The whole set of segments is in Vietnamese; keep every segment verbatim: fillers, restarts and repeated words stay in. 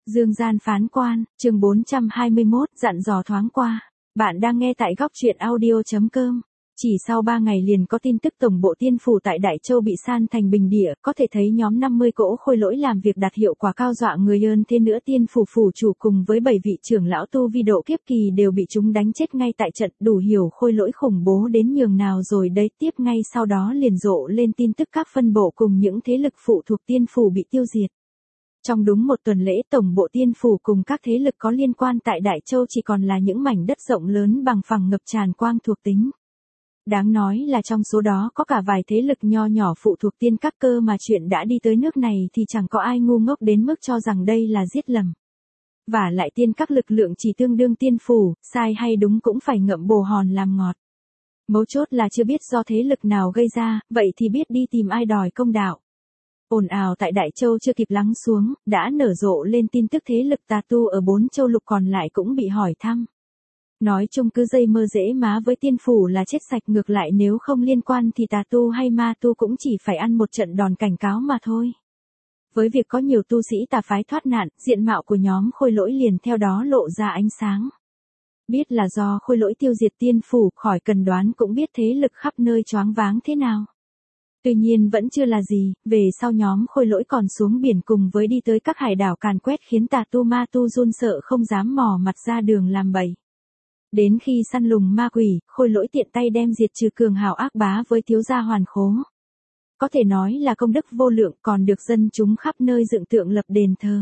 Dương gian phán quan, chương bốn trăm hai mươi mốt, dặn dò thoáng qua. Bạn đang nghe tại góc truyện audio.com. Chỉ sau ba ngày liền có tin tức tổng bộ tiên phủ tại Đại Châu bị san thành bình địa, có thể thấy nhóm năm mươi cỗ khôi lỗi làm việc đạt hiệu quả cao dọa người hơn. Thêm nữa tiên phủ phủ chủ cùng với bảy vị trưởng lão tu vi độ kiếp kỳ đều bị chúng đánh chết ngay tại trận, đủ hiểu khôi lỗi khủng bố đến nhường nào rồi đấy. Tiếp ngay sau đó liền rộ lên tin tức các phân bộ cùng những thế lực phụ thuộc tiên phủ bị tiêu diệt. Trong đúng một tuần lễ tổng bộ tiên phủ cùng các thế lực có liên quan tại Đại Châu chỉ còn là những mảnh đất rộng lớn bằng phẳng ngập tràn quang thuộc tính. Đáng nói là trong số đó có cả vài thế lực nho nhỏ phụ thuộc tiên các cơ mà chuyện đã đi tới nước này thì chẳng có ai ngu ngốc đến mức cho rằng đây là giết lầm. Và lại tiên các lực lượng chỉ tương đương tiên phủ, sai hay đúng cũng phải ngậm bồ hòn làm ngọt. Mấu chốt là chưa biết do thế lực nào gây ra, vậy thì biết đi tìm ai đòi công đạo. Ồn ào tại Đại Châu chưa kịp lắng xuống, đã nở rộ lên tin tức thế lực tà tu ở bốn châu lục còn lại cũng bị hỏi thăm. Nói chung cứ dây mơ dễ má với tiên phủ là chết sạch, ngược lại nếu không liên quan thì tà tu hay ma tu cũng chỉ phải ăn một trận đòn cảnh cáo mà thôi. Với việc có nhiều tu sĩ tà phái thoát nạn, diện mạo của nhóm khôi lỗi liền theo đó lộ ra ánh sáng. Biết là do khôi lỗi tiêu diệt tiên phủ, khỏi cần đoán cũng biết thế lực khắp nơi choáng váng thế nào. Tuy nhiên vẫn chưa là gì, về sau nhóm khôi lỗi còn xuống biển cùng với đi tới các hải đảo càn quét khiến tà tu ma tu run sợ không dám mò mặt ra đường làm bậy. Đến khi săn lùng ma quỷ, khôi lỗi tiện tay đem diệt trừ cường hào ác bá với thiếu gia hoàn khố. Có thể nói là công đức vô lượng, còn được dân chúng khắp nơi dựng tượng lập đền thờ.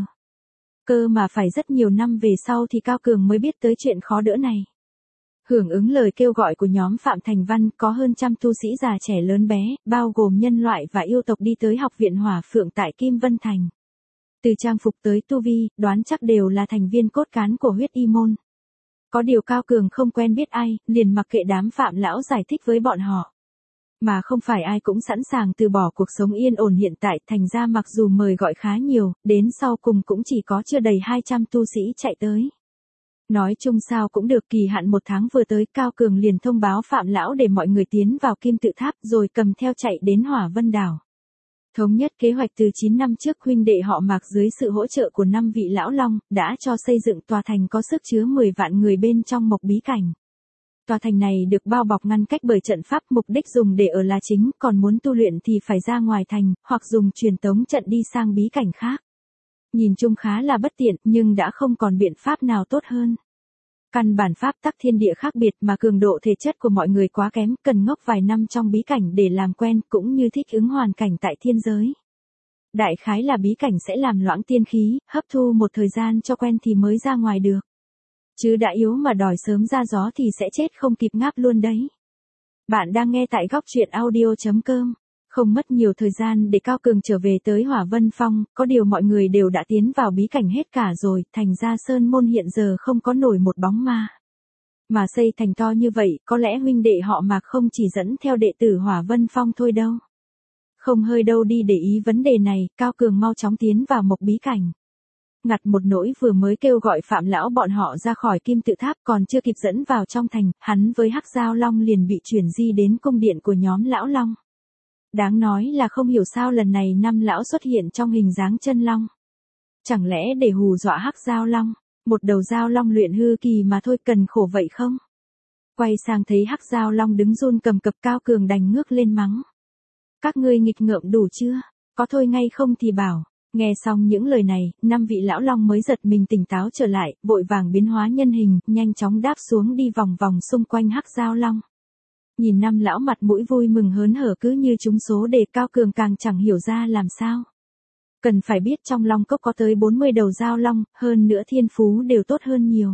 Cơ mà phải rất nhiều năm về sau thì Cao Cường mới biết tới chuyện khó đỡ này. Hưởng ứng lời kêu gọi của nhóm Phạm Thành Văn, có hơn trăm tu sĩ già trẻ lớn bé, bao gồm nhân loại và yêu tộc đi tới học viện Hỏa Phượng tại Kim Vân Thành. Từ trang phục tới tu vi, đoán chắc đều là thành viên cốt cán của huyết y môn. Có điều Cao Cường không quen biết ai, liền mặc kệ đám Phạm lão giải thích với bọn họ. Mà không phải ai cũng sẵn sàng từ bỏ cuộc sống yên ổn hiện tại, thành ra mặc dù mời gọi khá nhiều, đến sau cùng cũng chỉ có chưa đầy hai trăm tu sĩ chạy tới. Nói chung sao cũng được, kỳ hạn một tháng vừa tới, Cao Cường liền thông báo Phạm lão để mọi người tiến vào Kim Tự Tháp rồi cầm theo chạy đến Hỏa Vân Đảo. Thống nhất kế hoạch từ chín năm trước, huynh đệ họ Mạc dưới sự hỗ trợ của năm vị lão long, đã cho xây dựng tòa thành có sức chứa mười vạn người bên trong mộc bí cảnh. Tòa thành này được bao bọc ngăn cách bởi trận pháp, mục đích dùng để ở là chính, còn muốn tu luyện thì phải ra ngoài thành, hoặc dùng truyền tống trận đi sang bí cảnh khác. Nhìn chung khá là bất tiện, nhưng đã không còn biện pháp nào tốt hơn. Căn bản pháp tắc thiên địa khác biệt mà cường độ thể chất của mọi người quá kém, cần ngốc vài năm trong bí cảnh để làm quen, cũng như thích ứng hoàn cảnh tại thiên giới. Đại khái là bí cảnh sẽ làm loãng tiên khí, hấp thu một thời gian cho quen thì mới ra ngoài được. Chứ đã yếu mà đòi sớm ra gió thì sẽ chết không kịp ngáp luôn đấy. Bạn đang nghe tại góc truyện audio.com. Không mất nhiều thời gian để Cao Cường trở về tới Hỏa Vân Phong, có điều mọi người đều đã tiến vào bí cảnh hết cả rồi, thành ra sơn môn hiện giờ không có nổi một bóng ma. Mà xây thành to như vậy, có lẽ huynh đệ họ Mạc không chỉ dẫn theo đệ tử Hỏa Vân Phong thôi đâu. Không hơi đâu đi để ý vấn đề này, Cao Cường mau chóng tiến vào mộc bí cảnh. Ngặt một nỗi vừa mới kêu gọi Phạm lão bọn họ ra khỏi Kim Tự Tháp, còn chưa kịp dẫn vào trong thành, hắn với Hắc Giao Long liền bị chuyển di đến cung điện của nhóm lão long. Đáng nói là không hiểu sao lần này năm lão xuất hiện trong hình dáng chân long. Chẳng lẽ để hù dọa Hắc Giao Long, một đầu Giao Long luyện hư kỳ mà thôi, cần khổ vậy không? Quay sang thấy Hắc Giao Long đứng run cầm cập, Cao Cường đành ngước lên mắng. Các ngươi nghịch ngợm đủ chưa? Có thôi ngay không thì bảo. Nghe xong những lời này, năm vị lão long mới giật mình tỉnh táo trở lại, vội vàng biến hóa nhân hình, nhanh chóng đáp xuống đi vòng vòng xung quanh Hắc Giao Long. Nhìn năm lão mặt mũi vui mừng hớn hở cứ như trúng số đề, Cao Cường càng chẳng hiểu ra làm sao. Cần phải biết trong long cốc có tới bốn mươi đầu giao long, hơn nữa thiên phú đều tốt hơn nhiều.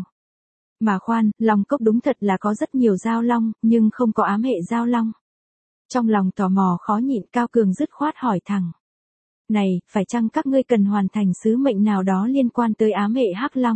Mà khoan, long cốc đúng thật là có rất nhiều giao long, nhưng không có ám hệ giao long. Trong lòng tò mò khó nhịn, Cao Cường dứt khoát hỏi thẳng. Này, phải chăng các ngươi cần hoàn thành sứ mệnh nào đó liên quan tới ám hệ hắc long?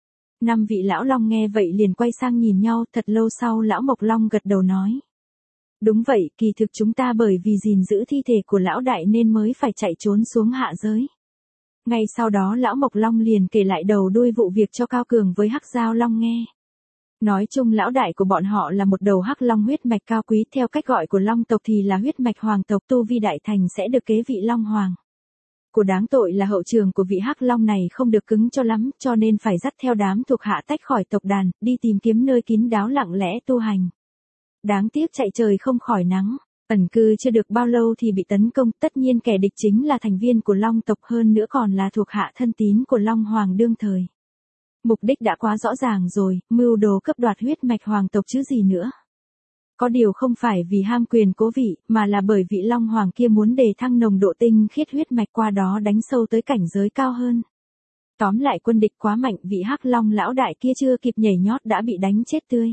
Năm vị lão long nghe vậy liền quay sang nhìn nhau, thật lâu sau lão Mộc Long gật đầu nói. Đúng vậy, kỳ thực chúng ta bởi vì gìn giữ thi thể của lão đại nên mới phải chạy trốn xuống hạ giới. Ngay sau đó lão Mộc Long liền kể lại đầu đuôi vụ việc cho Cao Cường với Hắc Giao Long nghe. Nói chung lão đại của bọn họ là một đầu hắc long huyết mạch cao quý, theo cách gọi của long tộc thì là huyết mạch hoàng tộc, tu vi đại thành sẽ được kế vị long hoàng. Của đáng tội là hậu trường của vị Hắc Long này không được cứng cho lắm, cho nên phải dắt theo đám thuộc hạ tách khỏi tộc đàn, đi tìm kiếm nơi kín đáo lặng lẽ tu hành. Đáng tiếc chạy trời không khỏi nắng, ẩn cư chưa được bao lâu thì bị tấn công, tất nhiên kẻ địch chính là thành viên của Long tộc, hơn nữa còn là thuộc hạ thân tín của Long Hoàng đương thời. Mục đích đã quá rõ ràng rồi, mưu đồ cướp đoạt huyết mạch hoàng tộc chứ gì nữa. Có điều không phải vì ham quyền cố vị, mà là bởi vị Long Hoàng kia muốn đề thăng nồng độ tinh khiết huyết mạch, qua đó đánh sâu tới cảnh giới cao hơn. Tóm lại quân địch quá mạnh, vị Hắc Long lão đại kia chưa kịp nhảy nhót đã bị đánh chết tươi.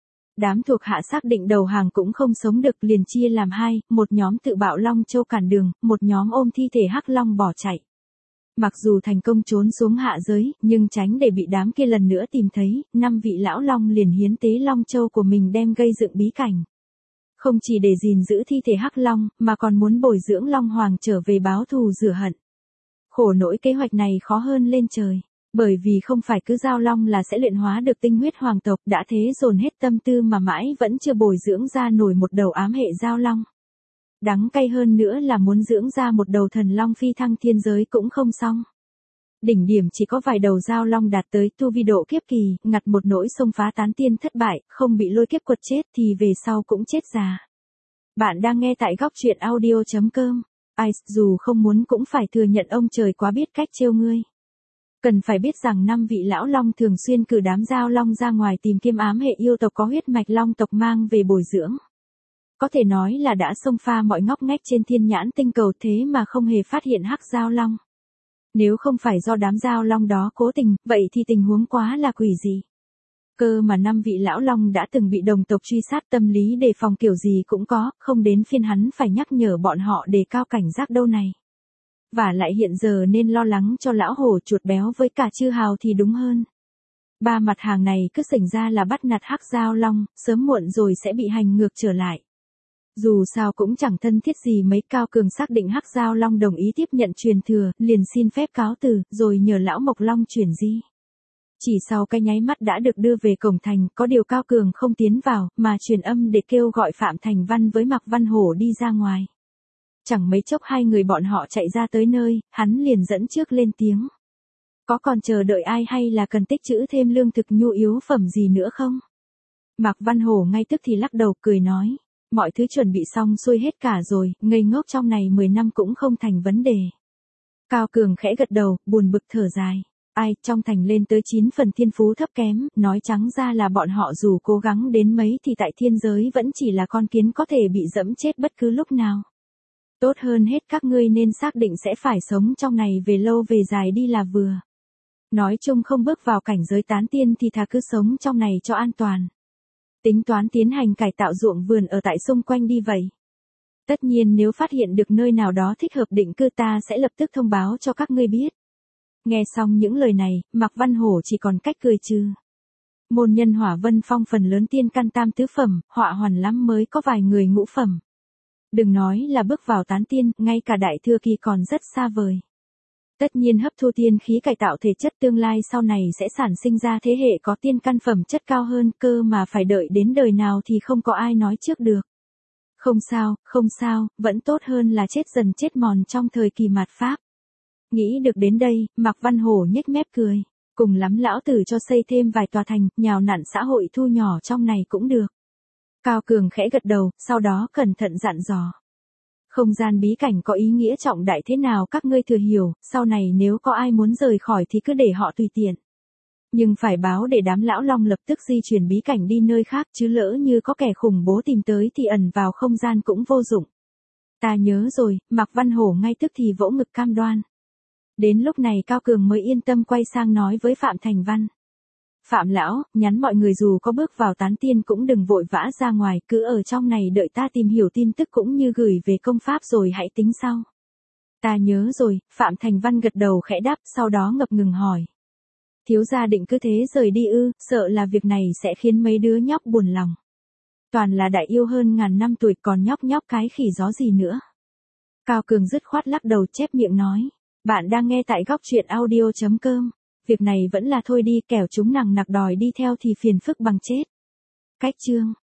Đám thuộc hạ xác định đầu hàng cũng không sống được, liền chia làm hai, một nhóm tự bạo Long Châu cản đường, một nhóm ôm thi thể Hắc Long bỏ chạy. Mặc dù thành công trốn xuống hạ giới, nhưng tránh để bị đám kia lần nữa tìm thấy, năm vị lão Long liền hiến tế Long Châu của mình đem gây dựng bí cảnh. Không chỉ để gìn giữ thi thể Hắc Long, mà còn muốn bồi dưỡng Long Hoàng trở về báo thù rửa hận. Khổ nỗi kế hoạch này khó hơn lên trời, bởi vì không phải cứ giao long là sẽ luyện hóa được tinh huyết hoàng tộc, đã thế dồn hết tâm tư mà mãi vẫn chưa bồi dưỡng ra nổi một đầu ám hệ giao long. Đắng cay hơn nữa là muốn dưỡng ra một đầu thần long phi thăng thiên giới cũng không xong. Đỉnh điểm chỉ có vài đầu giao long đạt tới tu vi độ kiếp kỳ, ngặt một nỗi xông phá tán tiên thất bại, không bị lôi kiếp quật chết thì về sau cũng chết già. Bạn đang nghe tại góc truyện audio chấm com. Ai, dù không muốn cũng phải thừa nhận ông trời quá biết cách trêu ngươi. Cần phải biết rằng năm vị lão long thường xuyên cử đám giao long ra ngoài tìm kiếm ám hệ yêu tộc có huyết mạch long tộc mang về bồi dưỡng. Có thể nói là đã xông pha mọi ngóc ngách trên thiên nhãn tinh cầu, thế mà không hề phát hiện hắc giao long. Nếu không phải do đám giao long đó cố tình, vậy thì tình huống quá là quỷ dị. Cơ mà năm vị lão long đã từng bị đồng tộc truy sát, tâm lý đề phòng kiểu gì cũng có, không đến phiên hắn phải nhắc nhở bọn họ đề cao cảnh giác đâu này. Và lại hiện giờ nên lo lắng cho lão hổ chuột béo với cả chư hào thì đúng hơn. Ba mặt hàng này cứ xảy ra là bắt nạt hắc giao long, sớm muộn rồi sẽ bị hành ngược trở lại. Dù sao cũng chẳng thân thiết gì mấy, Cao Cường xác định hắc giao long đồng ý tiếp nhận truyền thừa, liền xin phép cáo từ, rồi nhờ lão Mộc Long chuyển di. Chỉ sau cái nháy mắt đã được đưa về cổng thành, có điều Cao Cường không tiến vào, mà truyền âm để kêu gọi Phạm Thành Văn với Mạc Văn Hổ đi ra ngoài. Chẳng mấy chốc hai người bọn họ chạy ra tới nơi, hắn liền dẫn trước lên tiếng. Có còn chờ đợi ai hay là cần tích trữ thêm lương thực nhu yếu phẩm gì nữa không? Mạc Văn Hổ ngay tức thì lắc đầu cười nói. Mọi thứ chuẩn bị xong xuôi hết cả rồi, ngây ngốc trong này mười năm cũng không thành vấn đề. Cao Cường khẽ gật đầu, buồn bực thở dài. Ai, trong thành lên tới chín phần thiên phú thấp kém, nói trắng ra là bọn họ dù cố gắng đến mấy thì tại thiên giới vẫn chỉ là con kiến có thể bị dẫm chết bất cứ lúc nào. Tốt hơn hết các ngươi nên xác định sẽ phải sống trong này về lâu về dài đi là vừa. Nói chung không bước vào cảnh giới tán tiên thì thà cứ sống trong này cho an toàn. Tính toán tiến hành cải tạo ruộng vườn ở tại xung quanh đi vậy. Tất nhiên nếu phát hiện được nơi nào đó thích hợp định cư ta sẽ lập tức thông báo cho các ngươi biết. Nghe xong những lời này, Mạc Văn Hổ chỉ còn cách cười trừ. Môn nhân Hỏa Vân Phong phần lớn tiên căn tam tứ phẩm, họa hoàn lắm mới có vài người ngũ phẩm. Đừng nói là bước vào tán tiên, ngay cả đại thừa kỳ còn rất xa vời. Tất nhiên hấp thu tiên khí cải tạo thể chất tương lai sau này sẽ sản sinh ra thế hệ có tiên căn phẩm chất cao hơn, cơ mà phải đợi đến đời nào thì không có ai nói trước được. Không sao, không sao, vẫn tốt hơn là chết dần chết mòn trong thời kỳ mạt Pháp. Nghĩ được đến đây, Mạc Văn Hổ nhếch mép cười. Cùng lắm lão tử cho xây thêm vài tòa thành, nhào nặn xã hội thu nhỏ trong này cũng được. Cao Cường khẽ gật đầu, sau đó cẩn thận dặn dò. Không gian bí cảnh có ý nghĩa trọng đại thế nào các ngươi thừa hiểu, sau này nếu có ai muốn rời khỏi thì cứ để họ tùy tiện. Nhưng phải báo để đám lão long lập tức di chuyển bí cảnh đi nơi khác, chứ lỡ như có kẻ khủng bố tìm tới thì ẩn vào không gian cũng vô dụng. Ta nhớ rồi, Mạc Văn Hổ ngay tức thì vỗ ngực cam đoan. Đến lúc này Cao Cường mới yên tâm quay sang nói với Phạm Thành Văn. Phạm lão, nhắn mọi người dù có bước vào tán tiên cũng đừng vội vã ra ngoài, cứ ở trong này đợi ta tìm hiểu tin tức cũng như gửi về công pháp rồi hãy tính sau. Ta nhớ rồi, Phạm Thành Văn gật đầu khẽ đáp, sau đó ngập ngừng hỏi. Thiếu gia định cứ thế rời đi ư, sợ là việc này sẽ khiến mấy đứa nhóc buồn lòng. Toàn là đại yêu hơn ngàn năm tuổi, còn nhóc nhóc cái khỉ gió gì nữa. Cao Cường dứt khoát lắc đầu chép miệng nói. Bạn đang nghe tại góc truyện audio chấm com. Việc này vẫn là thôi đi, kẻo chúng nằng nặc đòi đi theo thì phiền phức bằng chết. Cách chương.